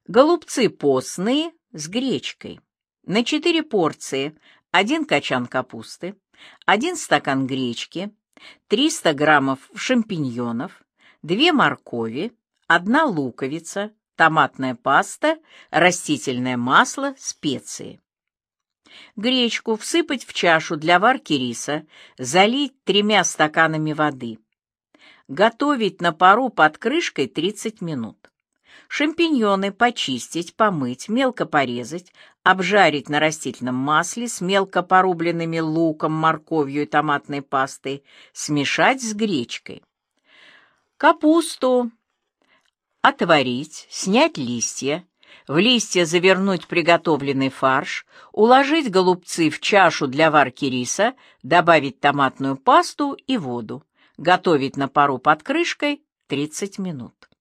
Голубцы постные с гречкой. На 4 порции 1 качан капусты, 1 стакан гречки, 300 граммов шампиньонов, 2 моркови, 1 луковица, томатная паста, растительное масло, специи. Гречку всыпать в чашу для варки риса, залить 3 стаканами воды. Готовить на пару под крышкой 30 минут. Шампиньоны почистить, помыть, мелко порезать, обжарить на растительном масле с мелко порубленными луком, морковью и томатной пастой, смешать с гречкой. Капусту отварить, снять листья, в листья завернуть приготовленный фарш, уложить голубцы в чашу для варки риса, добавить томатную пасту и воду. Готовить на пару под крышкой 30 минут.